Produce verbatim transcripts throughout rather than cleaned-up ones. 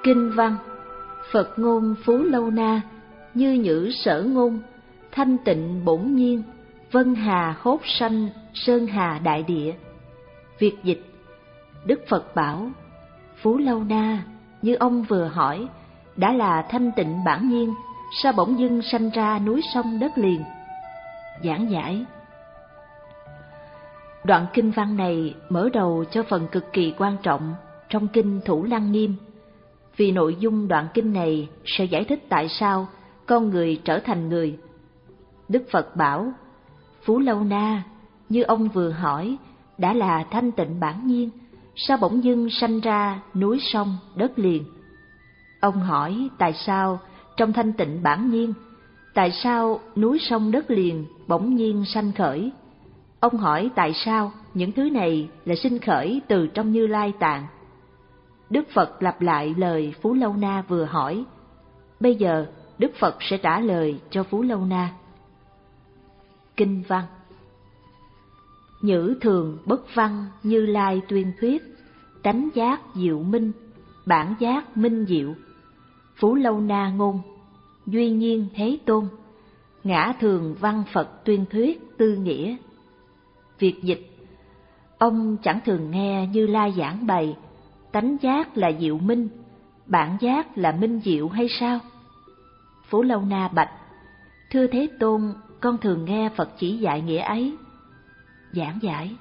Kinh văn: Phật ngôn Phú Lâu Na, như nhữ sở ngôn, thanh tịnh bổn nhiên, vân hà hốt sanh, sơn hà đại địa. Việt dịch: Đức Phật bảo, Phú Lâu Na, như ông vừa hỏi, đã là thanh tịnh bản nhiên, sao bỗng dưng sanh ra núi sông đất liền? Giảng giải: Đoạn kinh văn này mở đầu cho phần cực kỳ quan trọng trong kinh Thủ Lăng Nghiêm, vì nội dung đoạn kinh này sẽ giải thích tại sao con người trở thành người. Đức Phật bảo, Phú Lâu Na, như ông vừa hỏi, đã là thanh tịnh bản nhiên, sao bỗng dưng sanh ra núi sông đất liền? Ông hỏi tại sao trong thanh tịnh bản nhiên, tại sao núi sông đất liền bỗng nhiên sanh khởi? Ông hỏi tại sao những thứ này là sinh khởi từ trong Như Lai tạng. Đức Phật lặp lại lời Phú Lâu Na vừa hỏi. Bây giờ Đức Phật sẽ trả lời cho Phú Lâu Na. Kinh văn: Nhữ thường bất văn Như Lai tuyên thuyết, tánh giác diệu minh, bản giác minh diệu. Phú Lâu Na ngôn, duy nhiên Thế Tôn, ngã thường văn Phật tuyên thuyết tư nghĩa. Việt dịch: Ông chẳng thường nghe Như Lai giảng bày, tánh giác là diệu minh, bản giác là minh diệu hay sao? Phú Lâu Na bạch: Thưa Thế Tôn, con thường nghe Phật chỉ dạy nghĩa ấy. Giảng giải: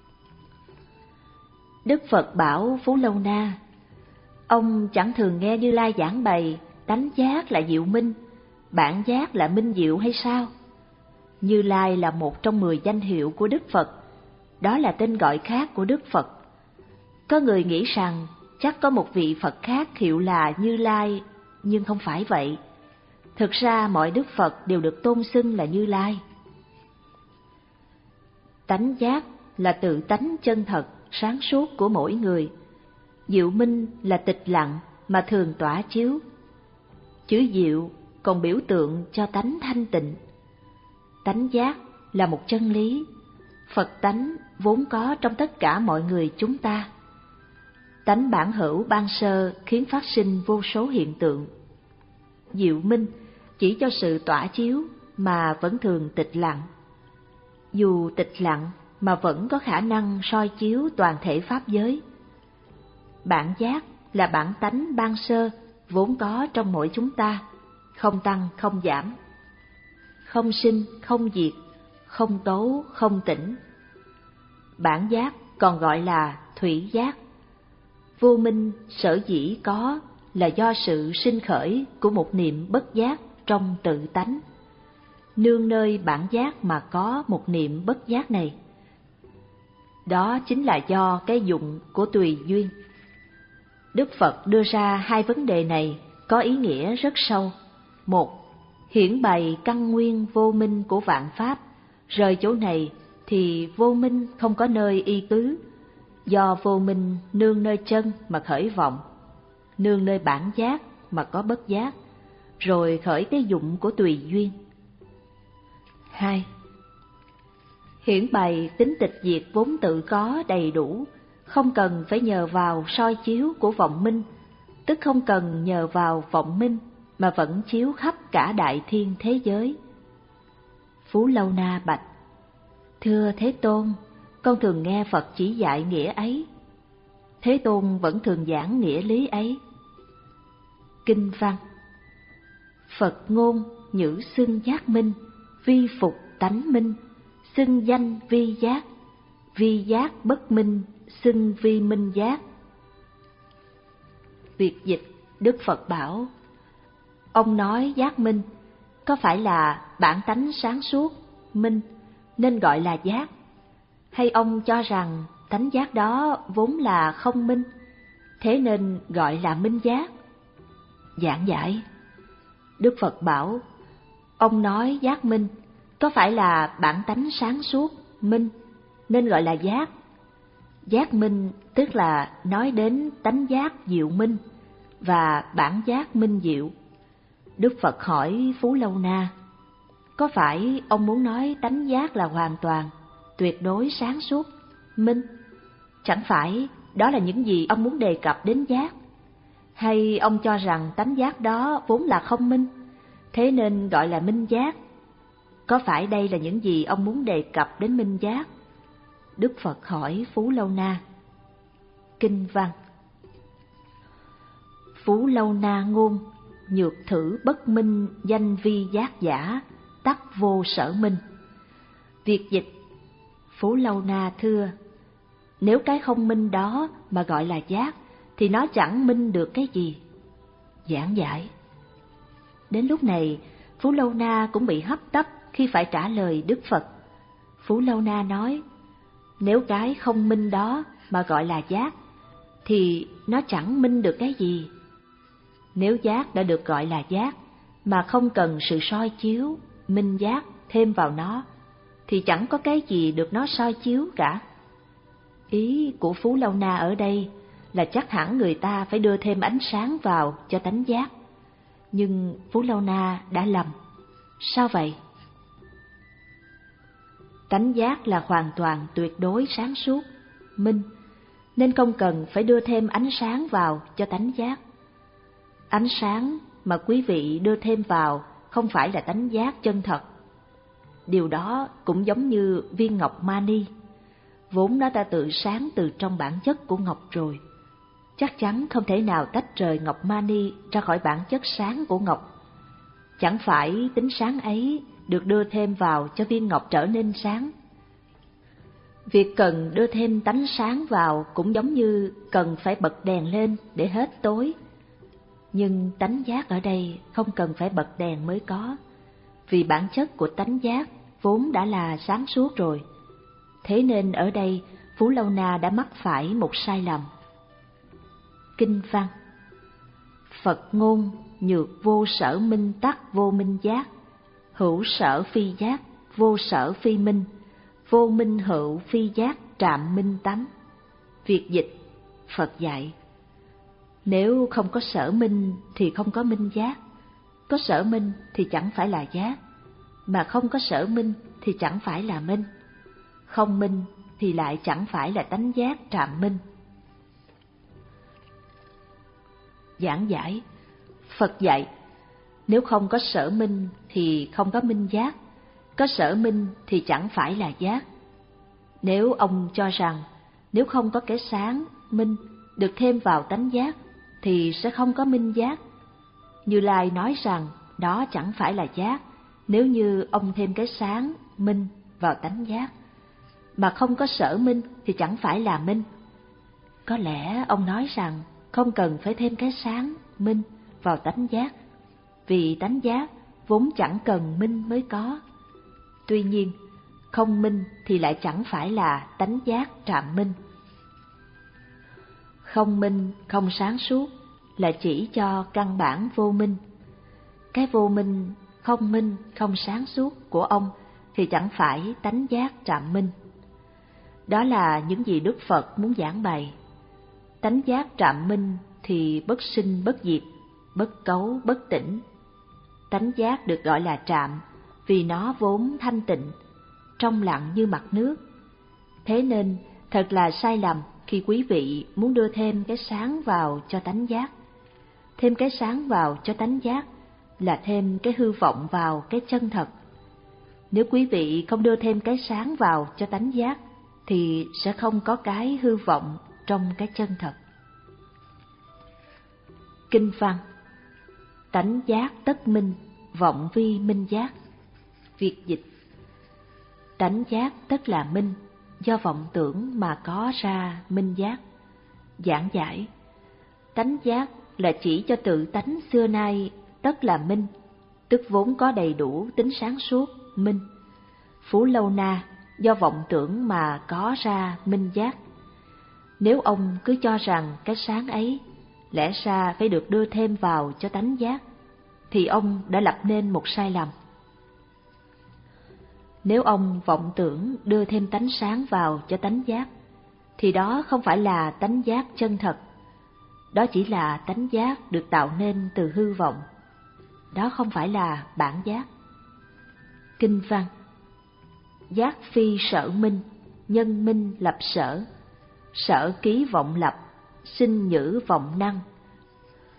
Đức Phật bảo Phú Lâu Na, ông chẳng thường nghe Như Lai giảng bày, tánh giác là diệu minh, bản giác là minh diệu hay sao? Như Lai là một trong mười danh hiệu của Đức Phật, đó là tên gọi khác của Đức Phật. Có người nghĩ rằng chắc có một vị Phật khác hiệu là Như Lai, nhưng không phải vậy. Thực ra mọi Đức Phật đều được tôn xưng là Như Lai. Tánh giác là tự tánh chân thật, sáng suốt của mỗi người. Diệu minh là tịch lặng mà thường tỏa chiếu. Chữ diệu còn biểu tượng cho tánh thanh tịnh. Tánh giác là một chân lý, Phật tánh vốn có trong tất cả mọi người chúng ta. Tánh bản hữu ban sơ khiến phát sinh vô số hiện tượng. Diệu minh chỉ cho sự tỏa chiếu mà vẫn thường tịch lặng. Dù tịch lặng mà vẫn có khả năng soi chiếu toàn thể pháp giới. Bản giác là bản tánh ban sơ vốn có trong mỗi chúng ta, không tăng không giảm, không sinh không diệt, không tố không tỉnh. Bản giác còn gọi là thủy giác. Vô minh sở dĩ có là do sự sinh khởi của một niệm bất giác trong tự tánh. Nương nơi bản giác mà có một niệm bất giác này. Đó chính là do cái dụng của tùy duyên. Đức Phật đưa ra hai vấn đề này có ý nghĩa rất sâu. Một, hiển bày căn nguyên vô minh của vạn pháp, rời chỗ này thì vô minh không có nơi y tứ, do vô minh nương nơi chân mà khởi vọng, nương nơi bản giác mà có bất giác, rồi khởi cái dụng của tùy duyên. Hai, hiển bày tính tịch diệt vốn tự có đầy đủ, không cần phải nhờ vào soi chiếu của vọng minh, tức không cần nhờ vào vọng minh mà vẫn chiếu khắp cả đại thiên thế giới. Phú Lâu Na bạch: Thưa Thế Tôn, con thường nghe Phật chỉ dạy nghĩa ấy. Thế Tôn vẫn thường giảng nghĩa lý ấy. Kinh văn: Phật ngôn nhữ xưng giác minh, vi phục tánh minh, xưng danh vi giác, vi giác bất minh, xưng vi minh giác. Việt dịch: Đức Phật bảo, ông nói giác minh, có phải là bản tánh sáng suốt, minh, nên gọi là giác? Hay ông cho rằng tánh giác đó vốn là không minh, thế nên gọi là minh giác? Giảng giải: Đức Phật bảo, ông nói giác minh, có phải là bản tánh sáng suốt, minh, nên gọi là giác? Giác minh tức là nói đến tánh giác diệu minh và bản giác minh diệu. Đức Phật hỏi Phú Lâu Na, có phải ông muốn nói tánh giác là hoàn toàn, tuyệt đối sáng suốt, minh? Chẳng phải đó là những gì ông muốn đề cập đến giác? Hay ông cho rằng tánh giác đó vốn là không minh, thế nên gọi là minh giác? Có phải đây là những gì ông muốn đề cập đến minh giác? Đức Phật hỏi Phú Lâu Na. Kinh văn: Phú Lâu Na ngôn, nhược thử bất minh danh vi giác giả, tắc vô sở minh. Việt dịch: Phú Lâu Na thưa, nếu cái không minh đó mà gọi là giác, thì nó chẳng minh được cái gì. Giảng giải: Đến lúc này, Phú Lâu Na cũng bị hấp tấp khi phải trả lời Đức Phật. Phú Lâu Na nói, nếu cái không minh đó mà gọi là giác, thì nó chẳng minh được cái gì. Nếu giác đã được gọi là giác, mà không cần sự soi chiếu, minh giác thêm vào nó, thì chẳng có cái gì được nó soi chiếu cả. Ý của Phú Lâu Na ở đây là chắc hẳn người ta phải đưa thêm ánh sáng vào cho tánh giác. Nhưng Phú Lâu Na đã lầm. Sao vậy? Tánh giác là hoàn toàn tuyệt đối sáng suốt, minh, nên không cần phải đưa thêm ánh sáng vào cho tánh giác. Ánh sáng mà quý vị đưa thêm vào không phải là tánh giác chân thật. Điều đó cũng giống như viên ngọc mani, vốn nó đã tự sáng từ trong bản chất của ngọc rồi. Chắc chắn không thể nào tách rời ngọc mani ra khỏi bản chất sáng của ngọc. Chẳng phải tính sáng ấy được đưa thêm vào cho viên ngọc trở nên sáng. Việc cần đưa thêm tánh sáng vào cũng giống như cần phải bật đèn lên để hết tối. Nhưng tánh giác ở đây không cần phải bật đèn mới có, vì bản chất của tánh giác vốn đã là sáng suốt rồi. Thế nên ở đây Phú Lâu Na đã mắc phải một sai lầm. Kinh văn: Phật ngôn, nhược vô sở minh tắc vô minh giác, hữu sở phi giác, vô sở phi minh, vô minh hữu phi giác trạm minh tánh. Việt dịch: Phật dạy, nếu không có sở minh thì không có minh giác, có sở minh thì chẳng phải là giác, mà không có sở minh thì chẳng phải là minh, không minh thì lại chẳng phải là tánh giác trạm minh. Giảng giải: Phật dạy, nếu không có sở minh thì không có minh giác, có sở minh thì chẳng phải là giác. Nếu ông cho rằng nếu không có cái sáng, minh được thêm vào tánh giác thì sẽ không có minh giác, Như Lai nói rằng đó chẳng phải là giác nếu như ông thêm cái sáng, minh vào tánh giác, mà không có sở minh thì chẳng phải là minh. Có lẽ ông nói rằng không cần phải thêm cái sáng, minh vào tánh giác, vì tánh giác vốn chẳng cần minh mới có. Tuy nhiên, không minh thì lại chẳng phải là tánh giác trạm minh. Không minh, không sáng suốt là chỉ cho căn bản vô minh. Cái vô minh, không minh, không sáng suốt của ông thì chẳng phải tánh giác trạm minh. Đó là những gì Đức Phật muốn giảng bày. Tánh giác trạm minh thì bất sinh bất diệt, bất cấu bất tỉnh. Tánh giác được gọi là trạm vì nó vốn thanh tịnh, trong lặng như mặt nước. Thế nên thật là sai lầm khi quý vị muốn đưa thêm cái sáng vào cho tánh giác. Thêm cái sáng vào cho tánh giác là thêm cái hư vọng vào cái chân thật. Nếu quý vị không đưa thêm cái sáng vào cho tánh giác thì sẽ không có cái hư vọng trong cái chân thật. Kinh văn: Tánh giác tất minh, vọng vi minh giác. Việt dịch: Tánh giác tất là minh, do vọng tưởng mà có ra minh giác. Giảng giải: Tánh giác là chỉ cho tự tánh xưa nay tất là minh, tức vốn có đầy đủ tính sáng suốt, minh. Phú Lâu Na do vọng tưởng mà có ra minh giác. Nếu ông cứ cho rằng cái sáng ấy lẽ ra phải được đưa thêm vào cho tánh giác, thì ông đã lập nên một sai lầm. Nếu ông vọng tưởng đưa thêm tánh sáng vào cho tánh giác, thì đó không phải là tánh giác chân thật. Đó chỉ là tánh giác được tạo nên từ hư vọng. Đó không phải là bản giác. Kinh văn: Giác phi sở minh, nhân minh lập sở. Sở ký vọng lập, sinh nhữ vọng năng.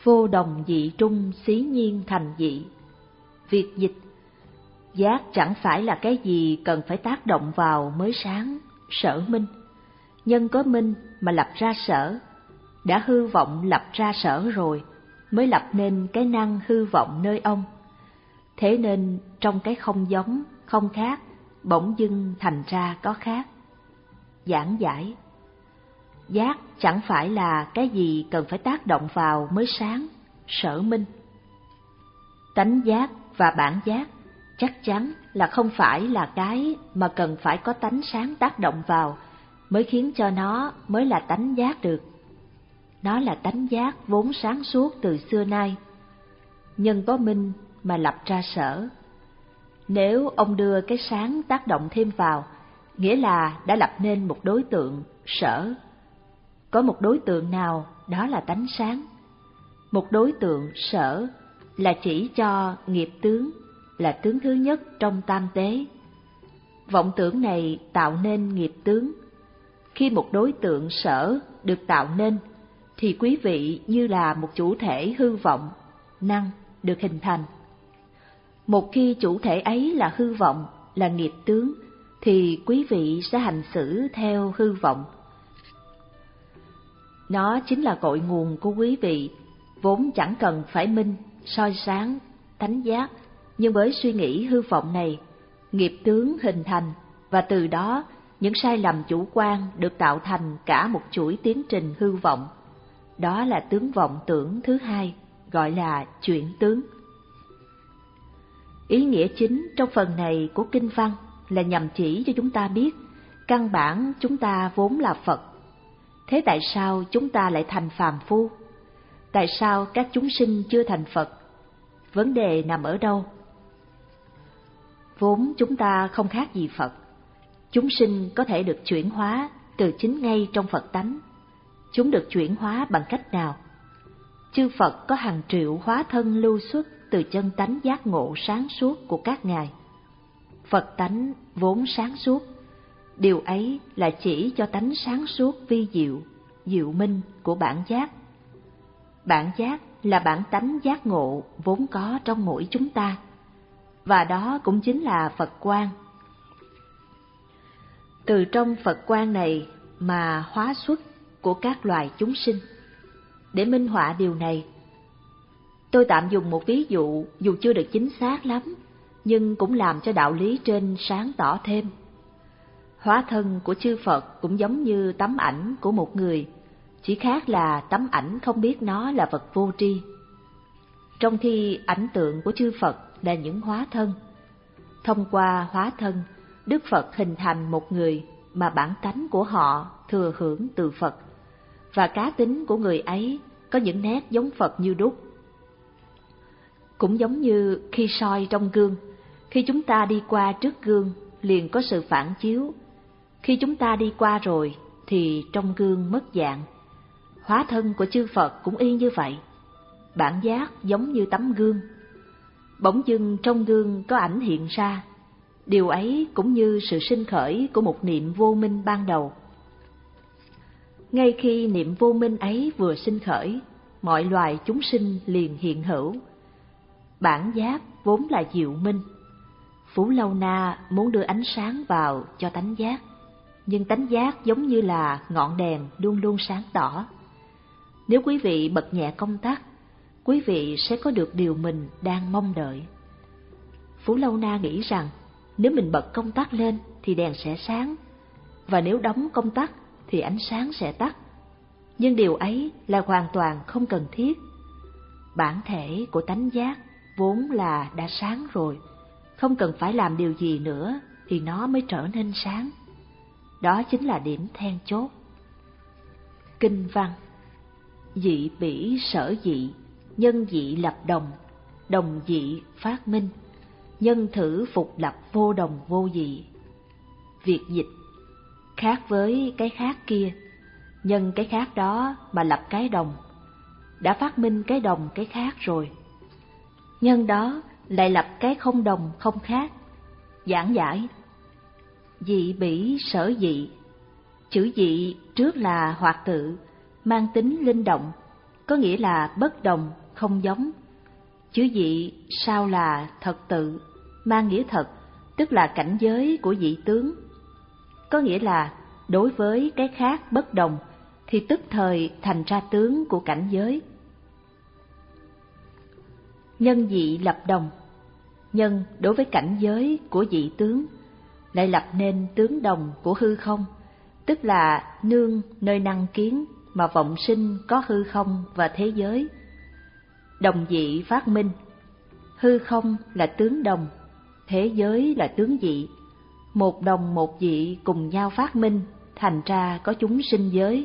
vô đồng dị trung xí nhiên thành dị. Việc dịch: giác chẳng phải là cái gì cần phải tác động vào mới sáng, sở minh. Nhân có minh mà lập ra sở, đã hư vọng lập ra sở rồi, mới lập nên cái năng hư vọng nơi ông. Thế nên trong cái không giống, không khác, bỗng dưng thành ra có khác. Giảng giải: giác chẳng phải là cái gì cần phải tác động vào mới sáng, sở minh. Tánh giác và bản giác chắc chắn là không phải là cái mà cần phải có tánh sáng tác động vào mới khiến cho nó mới là tánh giác được. Nó là tánh giác vốn sáng suốt từ xưa nay. Nhân có minh mà lập ra sở. Nếu ông đưa cái sáng tác động thêm vào, nghĩa là đã lập nên một đối tượng, sở. Có một đối tượng nào, đó là tánh sáng. Một đối tượng, sở, là chỉ cho nghiệp tướng, là tướng thứ nhất trong tam tế. Vọng tưởng này tạo nên nghiệp tướng. Khi một đối tượng sở được tạo nên, thì quý vị như là một chủ thể hư vọng, năng được hình thành. Một khi chủ thể ấy là hư vọng, là nghiệp tướng, thì quý vị sẽ hành xử theo hư vọng. Nó chính là cội nguồn của quý vị, vốn chẳng cần phải minh, soi sáng, tánh giác, nhưng với suy nghĩ hư vọng này, nghiệp tướng hình thành, và từ đó những sai lầm chủ quan được tạo thành cả một chuỗi tiến trình hư vọng. Đó là tướng vọng tưởng thứ hai, gọi là chuyển tướng. Ý nghĩa chính trong phần này của kinh văn là nhằm chỉ cho chúng ta biết căn bản chúng ta vốn là Phật. Thế tại sao chúng ta lại thành phàm phu? Tại sao các chúng sinh chưa thành Phật? Vấn đề nằm ở đâu? Vốn chúng ta không khác gì Phật. Chúng sinh có thể được chuyển hóa từ chính ngay trong Phật tánh. Chúng được chuyển hóa bằng cách nào? Chư Phật có hàng triệu hóa thân lưu xuất từ chân tánh giác ngộ sáng suốt của các ngài. Phật tánh vốn sáng suốt, điều ấy là chỉ cho tánh sáng suốt vi diệu, diệu minh của bản giác. Bản giác là bản tánh giác ngộ vốn có trong mỗi chúng ta, và đó cũng chính là Phật quang. Từ trong Phật quang này mà hóa xuất của các loài chúng sinh. Để minh họa điều này, tôi tạm dùng một ví dụ dù chưa được chính xác lắm, nhưng cũng làm cho đạo lý trên sáng tỏ thêm. Hóa thân của chư Phật cũng giống như tấm ảnh của một người, chỉ khác là tấm ảnh không biết nó là vật vô tri. Trong khi ảnh tượng của chư Phật là những hóa thân. Thông qua hóa thân, Đức Phật hình thành một người mà bản tánh của họ thừa hưởng từ Phật, và cá tính của người ấy có những nét giống Phật như đúc. Cũng giống như khi soi trong gương, khi chúng ta đi qua trước gương liền có sự phản chiếu. Khi chúng ta đi qua rồi thì trong gương mất dạng. Hóa thân của chư Phật cũng y như vậy. Bản giác giống như tấm gương. Bỗng dưng trong gương có ảnh hiện ra. Điều ấy cũng như sự sinh khởi của một niệm vô minh ban đầu. Ngay khi niệm vô minh ấy vừa sinh khởi, mọi loài chúng sinh liền hiện hữu. Bản giác vốn là diệu minh. Phú Lâu Na muốn đưa ánh sáng vào cho tánh giác, nhưng tánh giác giống như là ngọn đèn luôn luôn sáng tỏ. Nếu quý vị bật nhẹ công tắc, quý vị sẽ có được điều mình đang mong đợi. Phú Lâu Na nghĩ rằng nếu mình bật công tắc lên thì đèn sẽ sáng, và nếu đóng công tắc thì ánh sáng sẽ tắt. Nhưng điều ấy là hoàn toàn không cần thiết. Bản thể của tánh giác vốn là đã sáng rồi, không cần phải làm điều gì nữa thì nó mới trở nên sáng. Đó chính là điểm then chốt. Kinh văn: dị bỉ sở dị, nhân dị lập đồng, đồng dị phát minh, nhân thử phục lập vô đồng vô dị. Việc dịch: khác với cái khác kia, nhân cái khác đó mà lập cái đồng, đã phát minh cái đồng cái khác rồi. Nhân đó lại lập cái không đồng không khác. Giảng giải: dị bỉ sở dị. Chữ dị trước là hoạt tự, mang tính linh động, có nghĩa là bất đồng, không giống. Chữ dị sao là thật tự, mang nghĩa thật, tức là cảnh giới của dị tướng. Có nghĩa là đối với cái khác bất đồng thì tức thời thành ra tướng của cảnh giới. Nhân dị lập đồng, nhân đối với cảnh giới của dị tướng lại lập nên tướng đồng của hư không, tức là nương nơi năng kiến mà vọng sinh có hư không và thế giới. Đồng dị phát minh, hư không là tướng đồng, thế giới là tướng dị. Một đồng một dị cùng nhau phát minh, thành ra có chúng sinh giới.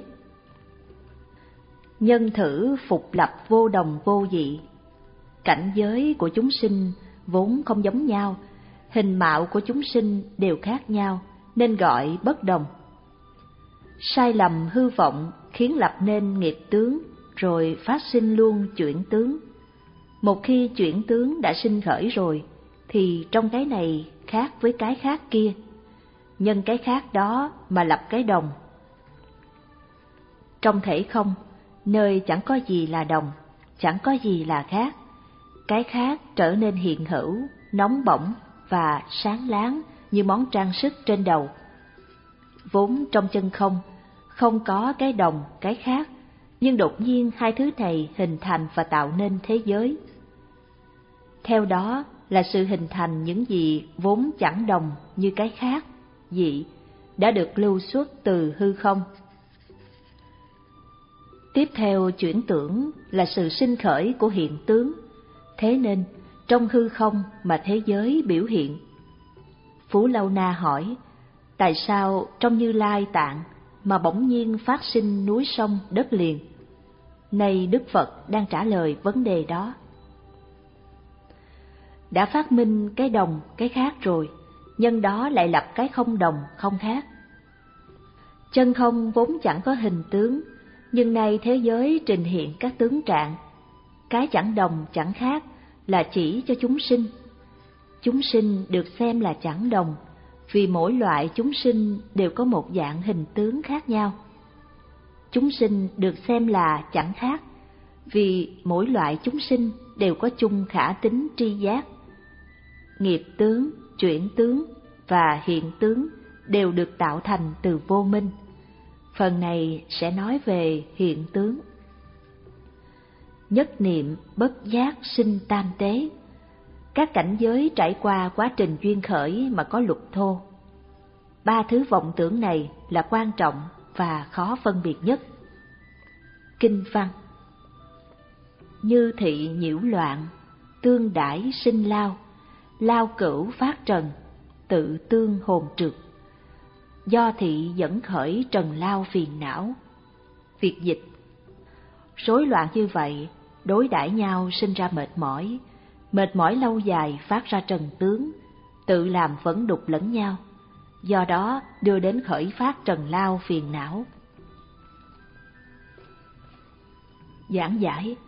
Nhân thử phục lập vô đồng vô dị. Cảnh giới của chúng sinh vốn không giống nhau, hình mạo của chúng sinh đều khác nhau, nên gọi bất đồng. Sai lầm hư vọng khiến lập nên nghiệp tướng, rồi phát sinh luôn chuyển tướng. Một khi chuyển tướng đã sinh khởi rồi, thì trong cái này khác với cái khác kia, nhân cái khác đó mà lập cái đồng. Trong thể không, nơi chẳng có gì là đồng, chẳng có gì là khác, cái khác trở nên hiện hữu, nóng bỏng và sáng láng như món trang sức trên đầu. Vốn trong chân không, không có cái đồng, cái khác, nhưng đột nhiên hai thứ này hình thành và tạo nên thế giới. Theo đó là sự hình thành những gì vốn chẳng đồng như cái khác, dị, đã được lưu xuất từ hư không. Tiếp theo chuyển tưởng là sự sinh khởi của hiện tướng, thế nên trong hư không mà thế giới biểu hiện. Phú Lâu Na hỏi, tại sao trong Như Lai Tạng mà bỗng nhiên phát sinh núi sông đất liền? Nay Đức Phật đang trả lời vấn đề đó. Đã phát minh cái đồng, cái khác rồi, nhân đó lại lập cái không đồng, không khác. Chân không vốn chẳng có hình tướng, nhưng nay thế giới trình hiện các tướng trạng. Cái chẳng đồng, chẳng khác là chỉ cho chúng sinh. Chúng sinh được xem là chẳng đồng, vì mỗi loại chúng sinh đều có một dạng hình tướng khác nhau. Chúng sinh được xem là chẳng khác, vì mỗi loại chúng sinh đều có chung khả tính tri giác. Nghiệp tướng, chuyển tướng và hiện tướng đều được tạo thành từ vô minh. Phần này sẽ nói về hiện tướng. Nhất niệm bất giác sinh tam tế. Các cảnh giới trải qua quá trình duyên khởi mà có lục thô. Ba thứ vọng tưởng này là quan trọng và khó phân biệt nhất. Kinh văn: Như thị nhiễu loạn, tương đãi sinh lao, lao cửu phát trần, tự tương hồn trực. Do thị dẫn khởi trần lao phiền não. Việt dịch: Rối loạn như vậy, đối đãi nhau sinh ra mệt mỏi, mệt mỏi lâu dài phát ra trần tướng, tự làm vấn đục lẫn nhau, do đó đưa đến khởi phát trần lao phiền não. Giảng giải: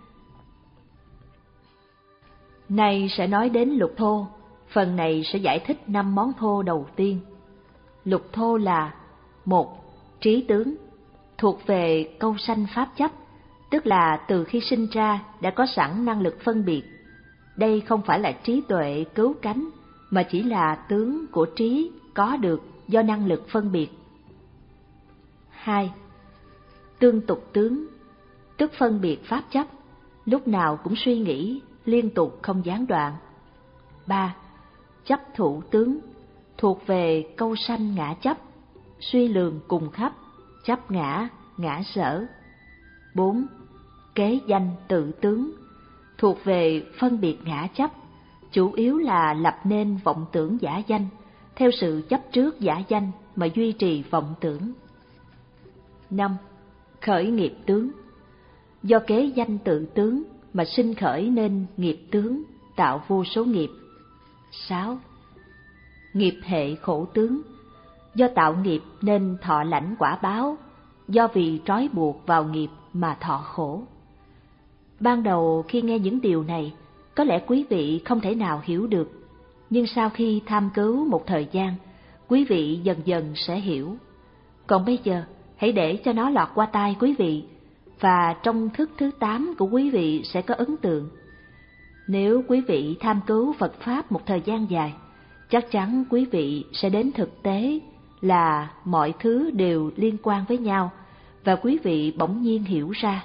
Này sẽ nói đến lục thô, phần này sẽ giải thích năm món thô đầu tiên. Lục thô là: một. Trí tướng, thuộc về câu sanh pháp chấp, tức là từ khi sinh ra đã có sẵn năng lực phân biệt. Đây không phải là trí tuệ cứu cánh, mà chỉ là tướng của trí có được do năng lực phân biệt. Hai. Tương tục tướng, tức phân biệt pháp chấp, lúc nào cũng suy nghĩ, liên tục không gián đoạn. Ba. Chấp thủ tướng, thuộc về câu sanh ngã chấp, suy lường cùng khắp, chấp ngã, ngã sở. Bốn. Kế danh tự tướng, thuộc về phân biệt ngã chấp, chủ yếu là lập nên vọng tưởng giả danh, theo sự chấp trước giả danh mà duy trì vọng tưởng. Năm. Khởi nghiệp tướng, do kế danh tự tướng mà sinh khởi nên nghiệp tướng, tạo vô số nghiệp. Sáu. Nghiệp hệ khổ tướng, do tạo nghiệp nên thọ lãnh quả báo, do vì trói buộc vào nghiệp mà thọ khổ. Ban đầu khi nghe những điều này, có lẽ quý vị không thể nào hiểu được, nhưng sau khi tham cứu một thời gian, quý vị dần dần sẽ hiểu. Còn bây giờ, hãy để cho nó lọt qua tai quý vị, và trong thức thứ tám của quý vị sẽ có ấn tượng. Nếu quý vị tham cứu Phật Pháp một thời gian dài, chắc chắn quý vị sẽ đến thực tế là mọi thứ đều liên quan với nhau và quý vị bỗng nhiên hiểu ra.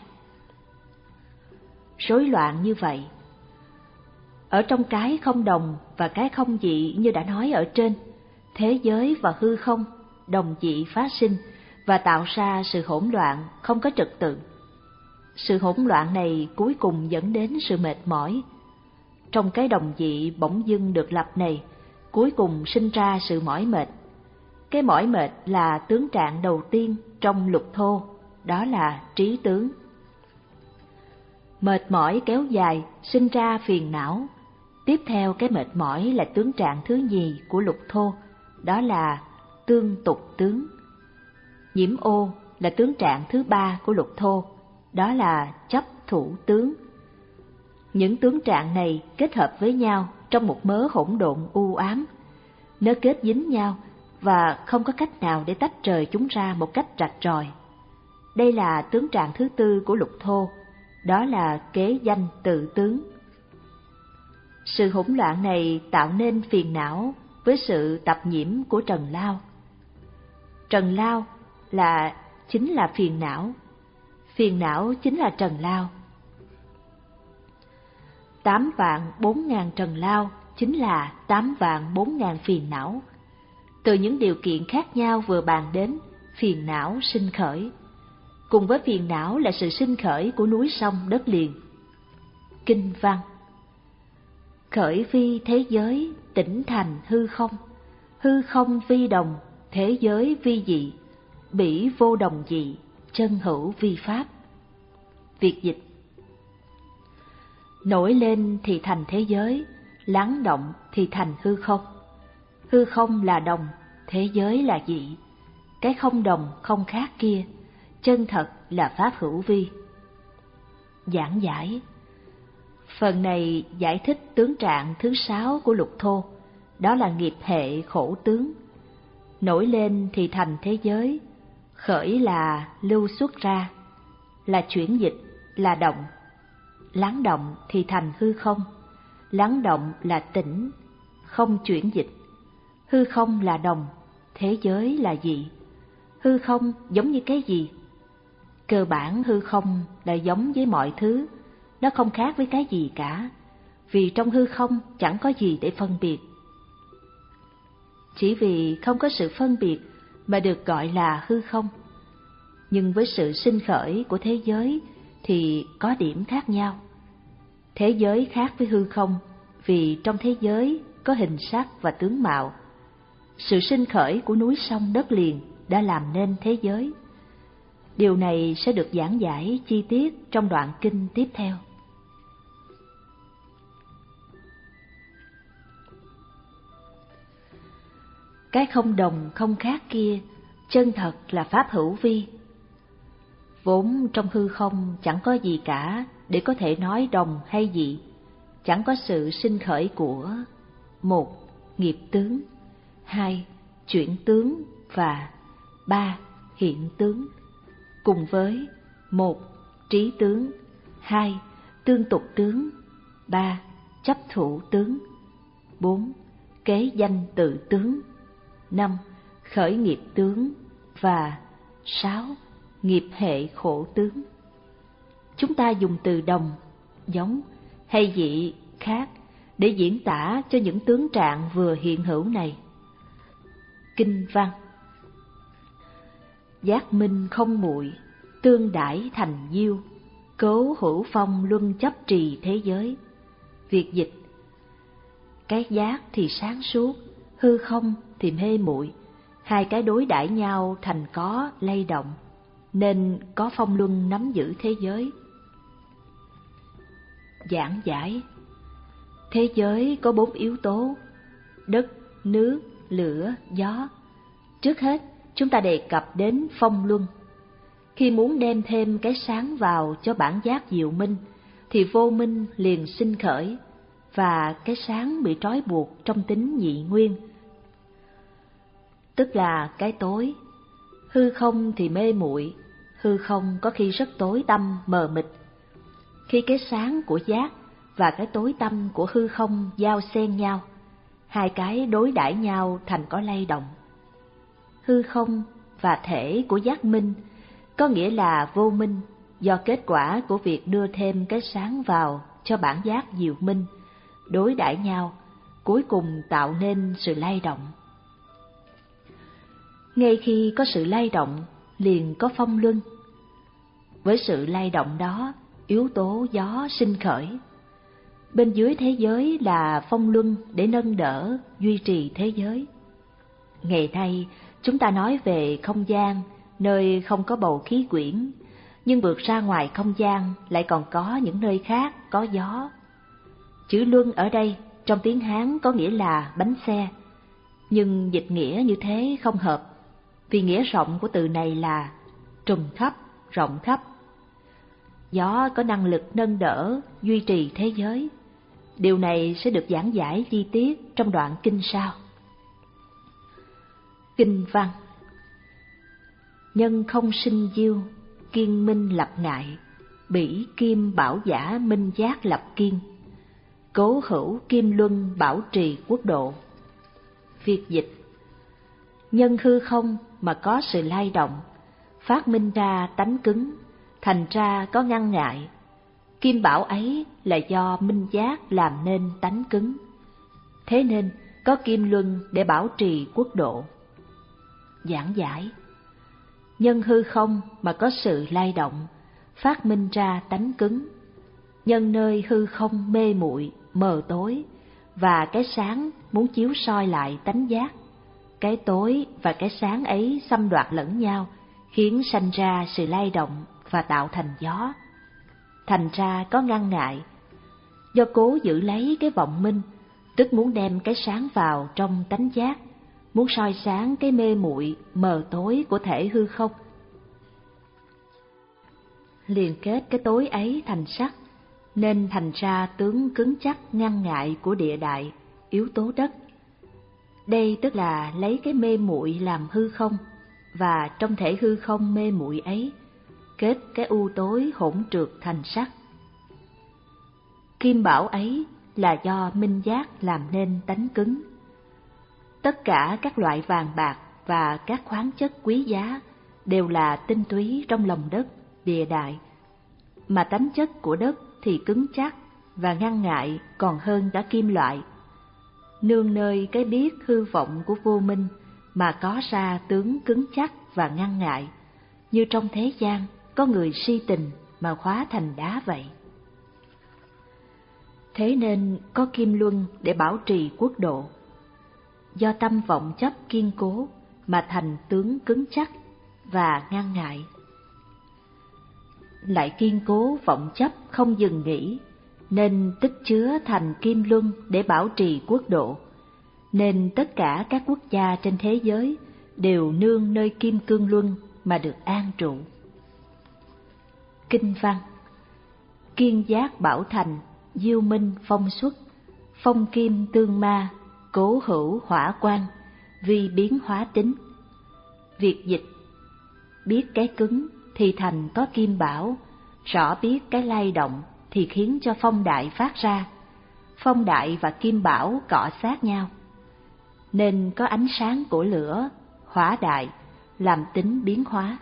Rối loạn như vậy. Ở trong cái không đồng và cái không dị như đã nói ở trên, thế giới và hư không đồng dị phát sinh và tạo ra sự hỗn loạn không có trật tự. Sự hỗn loạn này cuối cùng dẫn đến sự mệt mỏi. Trong cái đồng dị bỗng dưng được lập này, cuối cùng sinh ra sự mỏi mệt. Cái mỏi mệt là tướng trạng đầu tiên trong lục thô, đó là trí tướng. Mệt mỏi kéo dài sinh ra phiền não. Tiếp theo cái mệt mỏi là tướng trạng thứ nhì của lục thô, đó là tương tục tướng. Nhiễm ô là tướng trạng thứ ba của lục thô, đó là chấp thủ tướng. Những tướng trạng này kết hợp với nhau trong một mớ hỗn độn u ám. Nó kết dính nhau và không có cách nào để tách rời chúng ra một cách rạch ròi. Đây là tướng trạng thứ tư của lục thô, đó là kế danh tự tướng. Sự hỗn loạn này tạo nên phiền não với sự tập nhiễm của trần lao. Trần lao là chính là phiền não, phiền não chính là trần lao. Tám vạn bốn ngàn trần lao chính là tám vạn bốn ngàn phiền não. Từ những điều kiện khác nhau vừa bàn đến, phiền não sinh khởi. Cùng với phiền não là sự sinh khởi của núi sông đất liền. Kinh văn: khởi vi thế giới, tỉnh thành hư không. Hư không vi đồng, thế giới vi dị. Bỉ vô đồng dị, chân hữu vi pháp. Việt dịch: nổi lên thì thành thế giới, lắng động thì thành hư không. Hư không là đồng, thế giới là dị. Cái không đồng không khác kia, chân thật là pháp hữu vi. Giảng giải: phần này giải thích tướng trạng thứ sáu của lục thô, đó là nghiệp hệ khổ tướng. Nổi lên thì thành thế giới, khởi là lưu xuất ra, là chuyển dịch, là động. Lắng động thì thành hư không, lắng động là tỉnh, không chuyển dịch. Hư không là đồng, thế giới là dị. Hư không giống như cái gì? Cơ bản hư không là giống với mọi thứ, nó không khác với cái gì cả, vì trong hư không chẳng có gì để phân biệt. Chỉ vì không có sự phân biệt mà được gọi là hư không. Nhưng với sự sinh khởi của thế giới thì có điểm khác nhau. Thế giới khác với hư không vì trong thế giới có hình sắc và tướng mạo. Sự sinh khởi của núi sông đất liền đã làm nên thế giới. Điều này sẽ được giảng giải chi tiết trong đoạn kinh tiếp theo. Cái không đồng không khác kia, chân thật là pháp hữu vi. Vốn trong hư không chẳng có gì cả để có thể nói đồng hay dị, chẳng có sự sinh khởi của một nghiệp tướng, hai chuyển tướng và ba hiện tướng, cùng với một trí tướng, hai tương tục tướng, ba chấp thủ tướng, bốn kế danh tự tướng, năm khởi nghiệp tướng và sáu nghiệp hệ khổ tướng. Chúng ta dùng từ đồng, giống hay dị, khác để diễn tả cho những tướng trạng vừa hiện hữu này. Kinh văn: giác minh không muội, tương đãi thành diêu. Cố hữu phong luân chấp trì thế giới. Việt dịch: cái giác thì sáng suốt, hư không thì mê muội, hai cái đối đãi nhau thành có lay động, nên có phong luân nắm giữ thế giới. Giảng giải: thế giới có bốn yếu tố: đất, nước, lửa, gió. Trước hết, chúng ta đề cập đến phong luân. Khi muốn đem thêm cái sáng vào cho bản giác diệu minh, thì vô minh liền sinh khởi, và cái sáng bị trói buộc trong tính nhị nguyên, tức là cái tối. Hư không thì mê muội, hư không có khi rất tối tăm mờ mịt. Khi cái sáng của giác và cái tối tăm của hư không giao xen nhau, hai cái đối đãi nhau thành có lay động. Hư không và thể của giác minh có nghĩa là vô minh, do kết quả của việc đưa thêm cái sáng vào cho bản giác diệu minh, đối đãi nhau, cuối cùng tạo nên sự lay động. Ngay khi có sự lay động, liền có phong luân. Với sự lay động đó, yếu tố gió sinh khởi. Bên dưới thế giới là phong luân để nâng đỡ, duy trì thế giới. Ngày nay, chúng ta nói về không gian, nơi không có bầu khí quyển, nhưng vượt ra ngoài không gian lại còn có những nơi khác có gió. Chữ luân ở đây trong tiếng Hán có nghĩa là bánh xe, nhưng dịch nghĩa như thế không hợp, vì nghĩa rộng của từ này là trùm khắp, rộng khắp. Gió có năng lực nâng đỡ, duy trì thế giới. Điều này sẽ được giảng giải chi tiết trong đoạn kinh sau. Kinh văn: nhân không sinh diêu, kiên minh lập ngại, bỉ kim bảo giả minh giác lập kiên, cố hữu kim luân bảo trì quốc độ. Việt dịch: nhân hư không mà có sự lay động, phát minh ra tánh cứng, thành ra có ngăn ngại. Kim bảo ấy là do minh giác làm nên tánh cứng, thế nên có kim luân để bảo trì quốc độ. Giảng giải: nhân hư không mà có sự lay động, phát minh ra tánh cứng. Nhân nơi hư không mê muội, mờ tối, và cái sáng muốn chiếu soi lại tánh giác. Cái tối và cái sáng ấy xâm đoạt lẫn nhau, khiến sanh ra sự lay động và tạo thành gió. Thành ra có ngăn ngại, do cố giữ lấy cái vọng minh, tức muốn đem cái sáng vào trong tánh giác, muốn soi sáng cái mê muội mờ tối của thể hư không. Liên kết cái tối ấy thành sắc, nên thành ra tướng cứng chắc ngăn ngại của địa đại, yếu tố đất. Đây tức là lấy cái mê muội làm hư không, và trong thể hư không mê muội ấy, kết cái u tối hỗn trượt thành sắc. Kim bảo ấy là do minh giác làm nên tánh cứng. Tất cả các loại vàng bạc và các khoáng chất quý giá đều là tinh túy trong lòng đất, địa đại, mà tánh chất của đất thì cứng chắc và ngăn ngại còn hơn cả kim loại. Nương nơi cái biết hư vọng của vô minh mà có ra tướng cứng chắc và ngăn ngại, như trong thế gian có người si tình mà hóa thành đá vậy. Thế nên có kim luân để bảo trì quốc độ. Do tâm vọng chấp kiên cố mà thành tướng cứng chắc và ngăn ngại. Lại kiên cố vọng chấp không dừng nghỉ, nên tích chứa thành kim luân để bảo trì quốc độ. Nên tất cả các quốc gia trên thế giới đều nương nơi kim cương luân mà được an trụ. Kinh văn: kiên giác bảo thành, diêu minh phong xuất, phong kim tương ma, cố hữu hỏa quang, vi biến hóa tính. Việt dịch: biết cái cứng thì thành có kim bảo, rõ biết cái lay động thì khiến cho phong đại phát ra. Phong đại và kim bảo cọ sát nhau, nên có ánh sáng của lửa, hỏa đại, làm tính biến hóa.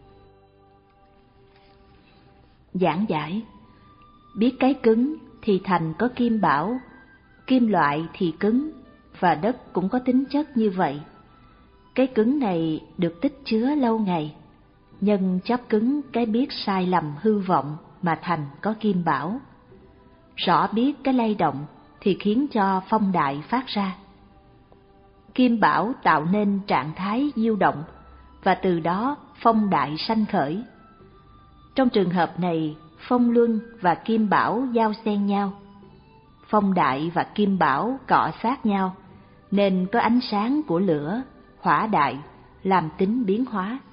Giảng giải: biết cái cứng thì thành có kim bảo, kim loại thì cứng, và đất cũng có tính chất như vậy. Cái cứng này được tích chứa lâu ngày, nhân chấp cứng cái biết sai lầm hư vọng mà thành có kim bảo. Rõ biết cái lay động thì khiến cho phong đại phát ra. Kim bảo tạo nên trạng thái diêu động, và từ đó phong đại sanh khởi. Trong trường hợp này, phong luân và kim bảo giao xen nhau. Phong đại và kim bảo cọ sát nhau, nên có ánh sáng của lửa, hỏa đại, làm tính biến hóa.